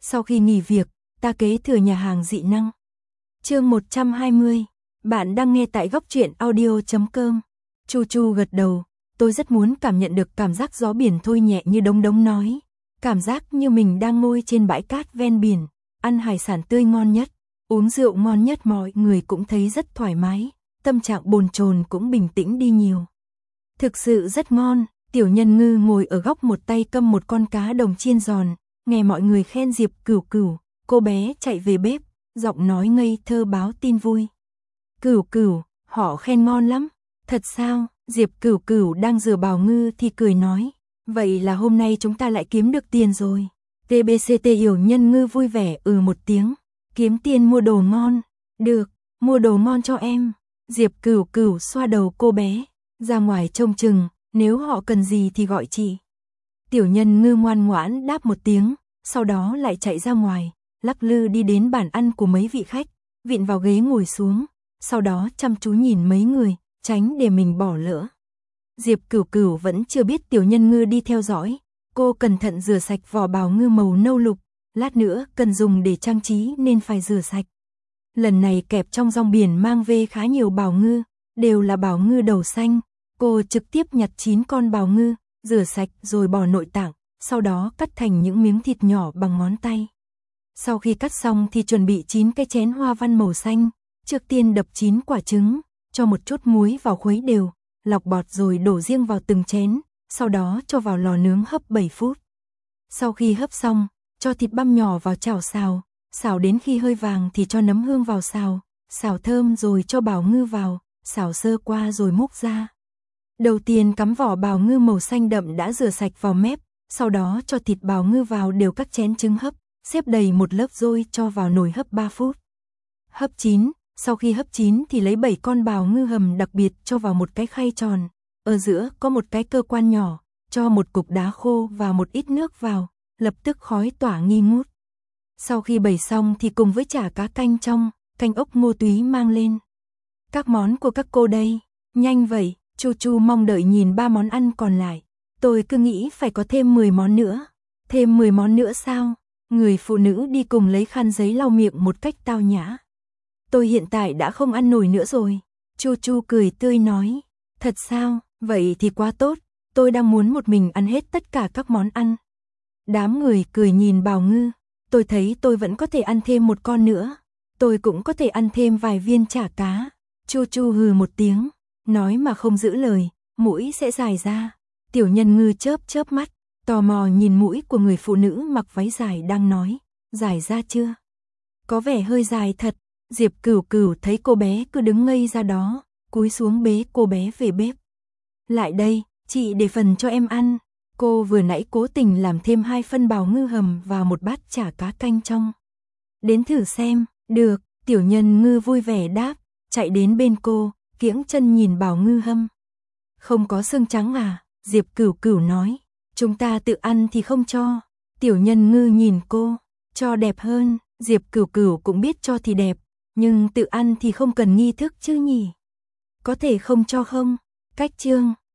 Sau khi nghỉ việc, ta kế thừa nhà hàng dị năng. Chương 120. Bạn đang nghe tại góc truyện audio.com. Chu Chu gật đầu, tôi rất muốn cảm nhận được cảm giác gió biển thôi nhẹ như Đống Đống nói. Cảm giác như mình đang ngồi trên bãi cát ven biển, ăn hải sản tươi ngon nhất, uống rượu ngon nhất, mọi người cũng thấy rất thoải mái, tâm trạng bồn chồn cũng bình tĩnh đi nhiều. Thực sự rất ngon, Tiểu Nhân Ngư ngồi ở góc một tay cầm một con cá đồng chiên giòn, nghe mọi người khen Diệp Cửu Cửu, cô bé chạy về bếp, giọng nói ngây thơ báo tin vui. Cửu Cửu, họ khen ngon lắm, thật sao? Diệp Cửu Cửu đang rửa bào ngư thì cười nói, vậy là hôm nay chúng ta lại kiếm được tiền rồi. TBCT Tiểu Nhân Ngư vui vẻ một tiếng, kiếm tiền mua đồ ngon, được, mua đồ ngon cho em. Diệp Cửu Cửu xoa đầu cô bé, ra ngoài trông chừng, nếu họ cần gì thì gọi chị. Tiểu Nhân Ngư ngoan ngoãn đáp một tiếng, sau đó lại chạy ra ngoài, lắc lư đi đến bàn ăn của mấy vị khách, vịn vào ghế ngồi xuống, sau đó chăm chú nhìn mấy người, tránh để mình bỏ lỡ. Diệp Cửu Cửu vẫn chưa biết Tiểu Nhân Ngư đi theo dõi, cô cẩn thận rửa sạch vỏ bào ngư màu nâu lục, lát nữa cần dùng để trang trí nên phải rửa sạch. Lần này kẹp trong rong biển mang về khá nhiều bào ngư, đều là bào ngư đầu xanh, cô trực tiếp nhặt 9 con bào ngư, rửa sạch rồi bỏ nội tạng, sau đó cắt thành những miếng thịt nhỏ bằng ngón tay. Sau khi cắt xong thì chuẩn bị 9 cái chén hoa văn màu xanh, trước tiên đập 9 quả trứng, cho một chút muối vào khuấy đều, lọc bọt rồi đổ riêng vào từng chén, sau đó cho vào lò nướng hấp 7 phút. Sau khi hấp xong, cho thịt băm nhỏ vào chảo xào, xào đến khi hơi vàng thì cho nấm hương vào xào, xào thơm rồi cho bào ngư vào, xào sơ qua rồi múc ra. Đầu tiên cắm vỏ bào ngư màu xanh đậm đã rửa sạch vào mép, sau đó cho thịt bào ngư vào đều các chén trứng hấp, xếp đầy một lớp rồi cho vào nồi hấp 3 phút. Hấp chín, sau khi hấp chín thì lấy 7 con bào ngư hầm đặc biệt cho vào một cái khay tròn, ở giữa có một cái cơ quan nhỏ, cho một cục đá khô và một ít nước vào, lập tức khói tỏa nghi ngút. Sau khi bày xong thì cùng với chả cá canh trong, canh ốc ngô túy mang lên. Các món của các cô đây, nhanh vậy. Chu Chu mong đợi nhìn 3 món ăn còn lại. Tôi cứ nghĩ phải có thêm 10 món nữa. Thêm 10 món nữa sao? Người phụ nữ đi cùng lấy khăn giấy lau miệng một cách tao nhã. Tôi hiện tại đã không ăn nổi nữa rồi. Chu Chu cười tươi nói. Thật sao? Vậy thì quá tốt. Tôi đang muốn một mình ăn hết tất cả các món ăn. Đám người cười nhìn bào ngư. Tôi thấy tôi vẫn có thể ăn thêm một con nữa. Tôi cũng có thể ăn thêm vài viên chả cá. Chu Chu hừ một tiếng. Nói mà không giữ lời, mũi sẽ dài ra. Tiểu Nhân Ngư chớp chớp mắt, tò mò nhìn mũi của người phụ nữ mặc váy dài đang nói, dài ra chưa? Có vẻ hơi dài thật. Diệp Cửu Cửu thấy cô bé cứ đứng ngây ra đó, cúi xuống bế cô bé về bếp. Lại đây, chị để phần cho em ăn. Cô vừa nãy cố tình làm thêm 2 phân bào ngư hầm vào một bát chả cá canh trong. Đến thử xem, được, Tiểu Nhân Ngư vui vẻ đáp, chạy đến bên cô. Kiễng chân nhìn bào ngư hâm. Không có xương trắng à? Diệp Cửu Cửu nói. Chúng ta tự ăn thì không cho. Tiểu Nhân Ngư nhìn cô. Cho đẹp hơn. Diệp Cửu Cửu cũng biết cho thì đẹp. Nhưng tự ăn thì không cần nghi thức chứ nhỉ? Có thể không cho không? Cách chương.